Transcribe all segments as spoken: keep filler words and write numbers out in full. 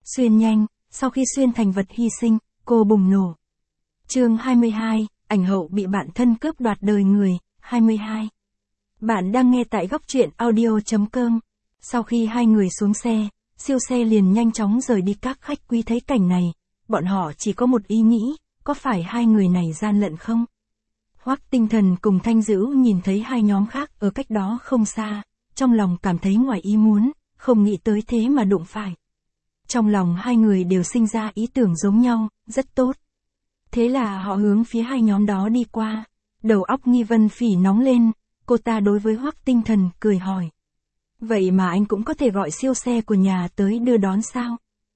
Xuyên nhanh, sau khi xuyên thành vật hy sinh, cô bùng nổ. Chương hai mươi hai, ảnh hậu bị bạn thân cướp đoạt đời người, hai mươi hai. Bạn đang nghe tại góc truyện audio chấm com. Sau khi hai người xuống xe, siêu xe liền nhanh chóng rời đi. Các khách quý thấy cảnh này, bọn họ chỉ có một ý nghĩ, có phải hai người này gian lận không? Hoắc Tinh Thần cùng Thanh Dữ nhìn thấy hai nhóm khác ở cách đó không xa, trong lòng cảm thấy ngoài ý muốn, không nghĩ tới thế mà đụng phải. Trong lòng hai người đều sinh ra ý tưởng giống nhau, rất tốt. Thế là họ hướng phía hai nhóm đó đi qua. Đầu óc Nghi Vân Phỉ nóng lên, cô ta đối với Hoắc Tinh Thần cười hỏi. Vậy mà anh cũng có thể gọi siêu xe của nhà tới đưa đón sao?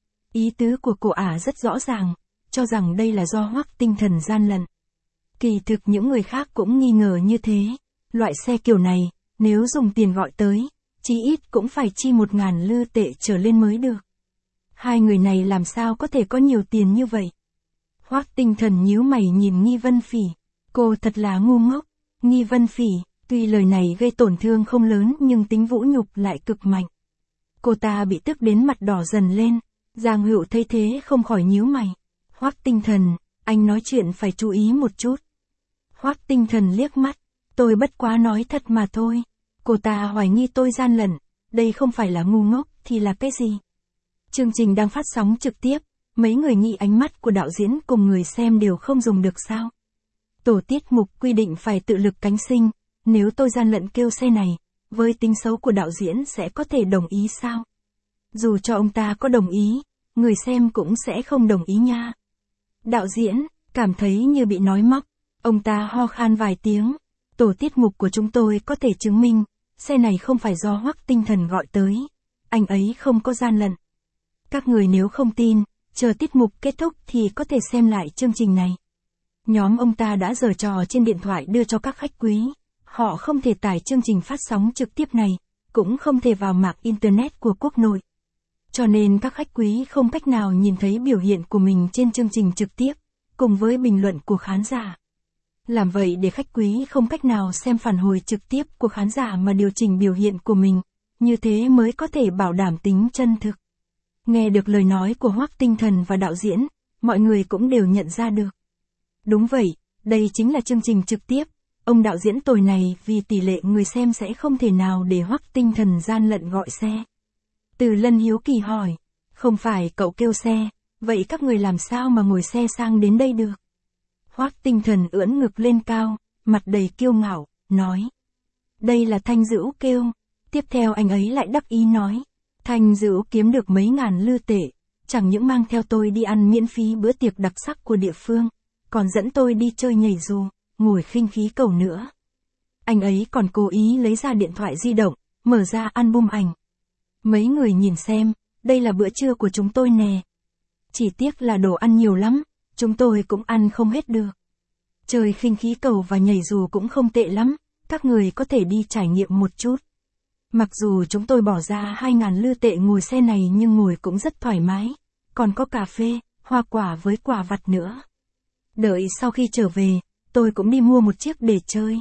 Ý tứ của cô ả rất rõ ràng, cho rằng đây là do Hoắc Tinh Thần gian lận. Kỳ thực những người khác cũng nghi ngờ như thế. Loại xe kiểu này, nếu dùng tiền gọi tới, chí ít cũng phải chi một ngàn lư tệ trở lên mới được. Hai người này làm sao có thể có nhiều tiền như vậy? Hoắc Tinh Thần nhíu mày nhìn Nghi Vân Phỉ. Cô thật là ngu ngốc. Nghi Vân Phỉ, tuy lời này gây tổn thương không lớn nhưng tính vũ nhục lại cực mạnh. Cô ta bị tức đến mặt đỏ dần lên. Giang Hữu thấy thế không khỏi nhíu mày. Hoắc Tinh Thần, anh nói chuyện phải chú ý một chút. Hoắc Tinh Thần liếc mắt. Tôi bất quá nói thật mà thôi. Cô ta hoài nghi tôi gian lận. Đây không phải là ngu ngốc thì là cái gì? Chương trình đang phát sóng trực tiếp. Mấy người nghĩ ánh mắt của đạo diễn cùng người xem đều không dùng được sao? Tổ tiết mục quy định phải tự lực cánh sinh. Nếu tôi gian lận kêu xe này, với tính xấu của đạo diễn sẽ có thể đồng ý sao? Dù cho ông ta có đồng ý, người xem cũng sẽ không đồng ý nha. Đạo diễn, cảm thấy như bị nói móc. Ông ta ho khan vài tiếng. Tổ tiết mục của chúng tôi có thể chứng minh, xe này không phải do Hoắc Tinh Thần gọi tới. Anh ấy không có gian lận. Các người nếu không tin, chờ tiết mục kết thúc thì có thể xem lại chương trình này. Nhóm ông ta đã giở trò trên điện thoại đưa cho các khách quý. Họ không thể tải chương trình phát sóng trực tiếp này, cũng không thể vào mạng Internet của quốc nội. Cho nên các khách quý không cách nào nhìn thấy biểu hiện của mình trên chương trình trực tiếp, cùng với bình luận của khán giả. Làm vậy để khách quý không cách nào xem phản hồi trực tiếp của khán giả mà điều chỉnh biểu hiện của mình, như thế mới có thể bảo đảm tính chân thực. Nghe được lời nói của Hoắc Tinh Thần và đạo diễn, mọi người cũng đều nhận ra được. Đúng vậy, đây chính là chương trình trực tiếp. Ông đạo diễn tồi này vì tỷ lệ người xem sẽ không thể nào để Hoắc Tinh Thần gian lận gọi xe. Từ Lân hiếu kỳ hỏi, không phải cậu kêu xe, vậy các người làm sao mà ngồi xe sang đến đây được? Hoắc Tinh Thần ưỡn ngực lên cao, mặt đầy kiêu ngạo, nói. Đây là Thanh Dữ kêu. Tiếp theo anh ấy lại đắc ý nói. Thanh Dữ kiếm được mấy ngàn lư tệ, chẳng những mang theo tôi đi ăn miễn phí bữa tiệc đặc sắc của địa phương, còn dẫn tôi đi chơi nhảy dù, ngồi khinh khí cầu nữa. Anh ấy còn cố ý lấy ra điện thoại di động, mở ra album ảnh. Mấy người nhìn xem, đây là bữa trưa của chúng tôi nè. Chỉ tiếc là đồ ăn nhiều lắm, chúng tôi cũng ăn không hết được. Chơi khinh khí cầu và nhảy dù cũng không tệ lắm, các người có thể đi trải nghiệm một chút. Mặc dù chúng tôi bỏ ra hai ngàn lư tệ ngồi xe này nhưng ngồi cũng rất thoải mái, còn có cà phê, hoa quả với quả vặt nữa. Đợi sau khi trở về, tôi cũng đi mua một chiếc để chơi.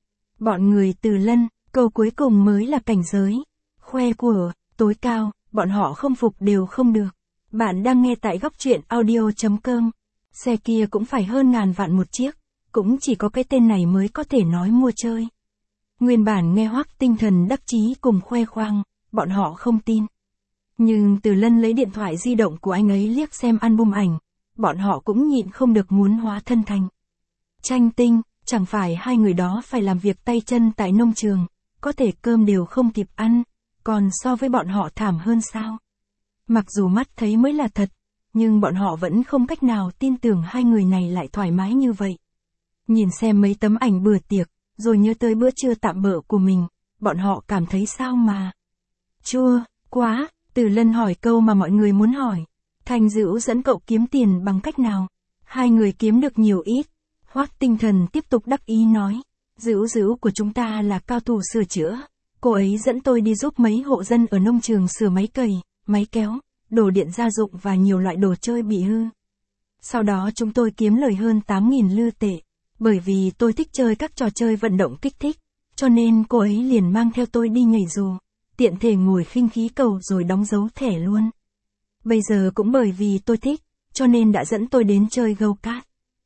Bọn người Từ Lân, câu cuối cùng mới là cảnh giới. Khoe của, tối cao, bọn họ không phục đều không được. Bạn đang nghe tại góc truyện audio chấm com. Xe kia cũng phải hơn ngàn vạn một chiếc, cũng chỉ có cái tên này mới có thể nói mua chơi. Nguyên bản nghe Hoắc Tinh Thần đắc chí cùng khoe khoang, bọn họ không tin. Nhưng Từ Lân lấy điện thoại di động của anh ấy liếc xem album ảnh, bọn họ cũng nhịn không được muốn hóa thân thành Tranh Tinh, chẳng phải hai người đó phải làm việc tay chân tại nông trường, có thể cơm đều không kịp ăn, còn so với bọn họ thảm hơn sao? Mặc dù mắt thấy mới là thật, nhưng bọn họ vẫn không cách nào tin tưởng hai người này lại thoải mái như vậy. Nhìn xem mấy tấm ảnh bữa tiệc, rồi nhớ tới bữa trưa tạm bợ của mình, bọn họ cảm thấy sao mà chua quá. Từ Lân hỏi câu mà mọi người muốn hỏi. Thanh Dữ dẫn cậu kiếm tiền bằng cách nào? Hai người kiếm được nhiều ít. Hoắc Tinh Thần tiếp tục đắc ý nói. Dữ Dữ của chúng ta là cao thủ sửa chữa. Cô ấy dẫn tôi đi giúp mấy hộ dân ở nông trường sửa máy cày, máy kéo, đồ điện gia dụng và nhiều loại đồ chơi bị hư. Sau đó chúng tôi kiếm lời hơn tám nghìn lư tệ. Bởi vì tôi thích chơi các trò chơi vận động kích thích, cho nên cô ấy liền mang theo tôi đi nhảy dù, tiện thể ngồi khinh khí cầu rồi đóng dấu thẻ luôn. Bây giờ cũng bởi vì tôi thích, cho nên đã dẫn tôi đến chơi go-kart.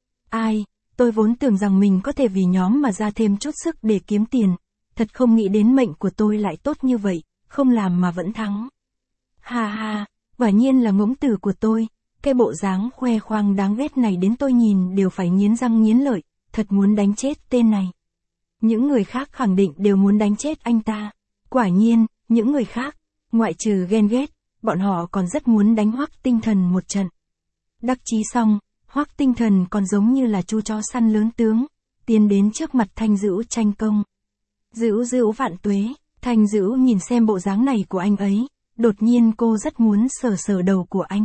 Ai, tôi vốn tưởng rằng mình có thể vì nhóm mà ra thêm chút sức để kiếm tiền. Thật không nghĩ đến mệnh của tôi lại tốt như vậy, không làm mà vẫn thắng. Ha ha, quả nhiên là ngỗng tử của tôi, cái bộ dáng khoe khoang đáng ghét này đến tôi nhìn đều phải nghiến răng nghiến lợi, thật muốn đánh chết tên này. Những người khác khẳng định đều muốn đánh chết anh ta. Quả nhiên, những người khác, ngoại trừ ghen ghét, bọn họ còn rất muốn đánh Hoắc Tinh Thần một trận. Đắc chí xong, Hoắc Tinh Thần còn giống như là chu chó săn lớn tướng, tiến đến trước mặt Thanh Dữu tranh công. Dữu Dữu vạn tuế, Thanh Dữu nhìn xem bộ dáng này của anh ấy, đột nhiên cô rất muốn sờ sờ đầu của anh.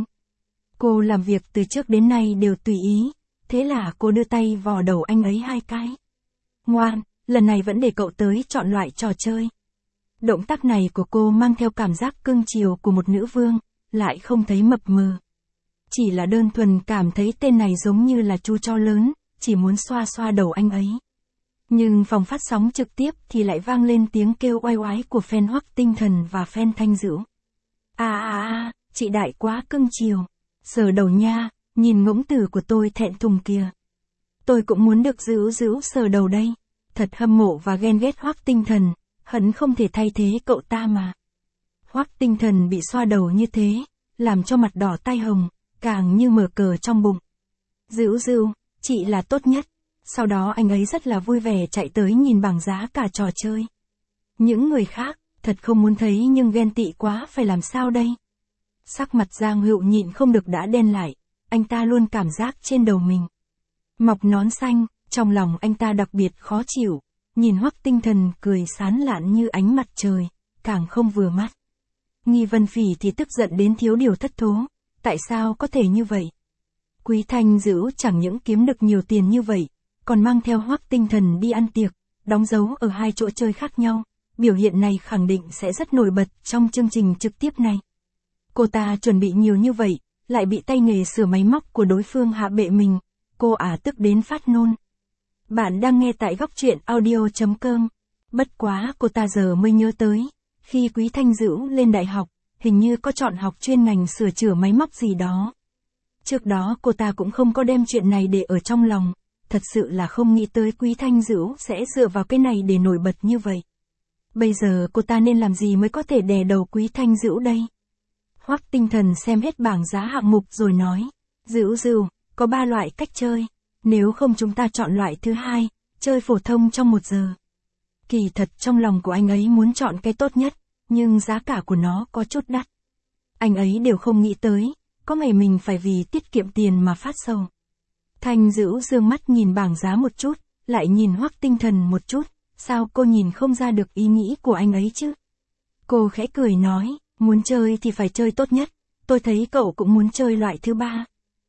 Cô làm việc từ trước đến nay đều tùy ý, thế là cô đưa tay vò đầu anh ấy hai cái. Ngoan, lần này vẫn để cậu tới chọn loại trò chơi. Động tác này của cô mang theo cảm giác cưng chiều của một nữ vương, lại không thấy mập mờ. Chỉ là đơn thuần cảm thấy tên này giống như là chu chó lớn, chỉ muốn xoa xoa đầu anh ấy. Nhưng phòng phát sóng trực tiếp thì lại vang lên tiếng kêu oai oái của fan Hoắc Tinh Thần và fan Thanh Dữu. À à à, chị đại quá cưng chiều. Sờ đầu nha, nhìn ngỗng tử của tôi thẹn thùng kìa. Tôi cũng muốn được Dữu Dữu sờ đầu đây. Thật hâm mộ và ghen ghét Hoắc Tinh Thần, hận không thể thay thế cậu ta mà. Hoắc Tinh Thần bị xoa đầu như thế, làm cho mặt đỏ tai hồng, càng như mở cờ trong bụng. Dữu Dữu, chị là tốt nhất. Sau đó anh ấy rất là vui vẻ chạy tới nhìn bảng giá cả trò chơi. Những người khác, thật không muốn thấy nhưng ghen tị quá phải làm sao đây? Sắc mặt Giang Hữu nhịn không được đã đen lại, anh ta luôn cảm giác trên đầu mình mọc nón xanh, trong lòng anh ta đặc biệt khó chịu, nhìn Hoắc Tinh Thần cười sán lạn như ánh mặt trời, càng không vừa mắt. Nghi Vân Phỉ thì tức giận đến thiếu điều thất thố, tại sao có thể như vậy? Quý Thanh Dữu chẳng những kiếm được nhiều tiền như vậy, còn mang theo Hoắc Tinh Thần đi ăn tiệc, đóng dấu ở hai chỗ chơi khác nhau, biểu hiện này khẳng định sẽ rất nổi bật trong chương trình trực tiếp này. Cô ta chuẩn bị nhiều như vậy, lại bị tay nghề sửa máy móc của đối phương hạ bệ mình, cô ả tức đến phát nôn. Bạn đang nghe tại góc truyện audio chấm com. Bất quá cô ta giờ mới nhớ tới, khi Quý Thanh Dữu lên đại học, hình như có chọn học chuyên ngành sửa chữa máy móc gì đó. Trước đó cô ta cũng không có đem chuyện này để ở trong lòng, thật sự là không nghĩ tới Quý Thanh Dữu sẽ dựa vào cái này để nổi bật như vậy. Bây giờ cô ta nên làm gì mới có thể đè đầu Quý Thanh Dữu đây? Hoắc Tinh Thần xem hết bảng giá hạng mục rồi nói, Dữu Dữu, có ba loại cách chơi, nếu không chúng ta chọn loại thứ hai, chơi phổ thông trong một giờ. Kỳ thật trong lòng của anh ấy muốn chọn cái tốt nhất, nhưng giá cả của nó có chút đắt. Anh ấy đều không nghĩ tới, có ngày mình phải vì tiết kiệm tiền mà phát sầu. Thanh Dữu dương mắt nhìn bảng giá một chút, lại nhìn Hoắc Tinh Thần một chút, sao cô nhìn không ra được ý nghĩ của anh ấy chứ? Cô khẽ cười nói, muốn chơi thì phải chơi tốt nhất, tôi thấy cậu cũng muốn chơi loại thứ ba.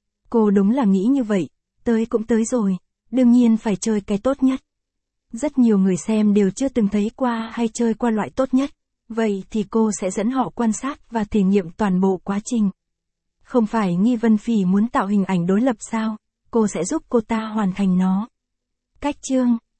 Cô đúng là nghĩ như vậy, tới cũng tới rồi, đương nhiên phải chơi cái tốt nhất. Rất nhiều người xem đều chưa từng thấy qua hay chơi qua loại tốt nhất, vậy thì cô sẽ dẫn họ quan sát và thể nghiệm toàn bộ quá trình. Không phải Nghi Vân Phỉ muốn tạo hình ảnh đối lập sao, cô sẽ giúp cô ta hoàn thành nó. Cách chương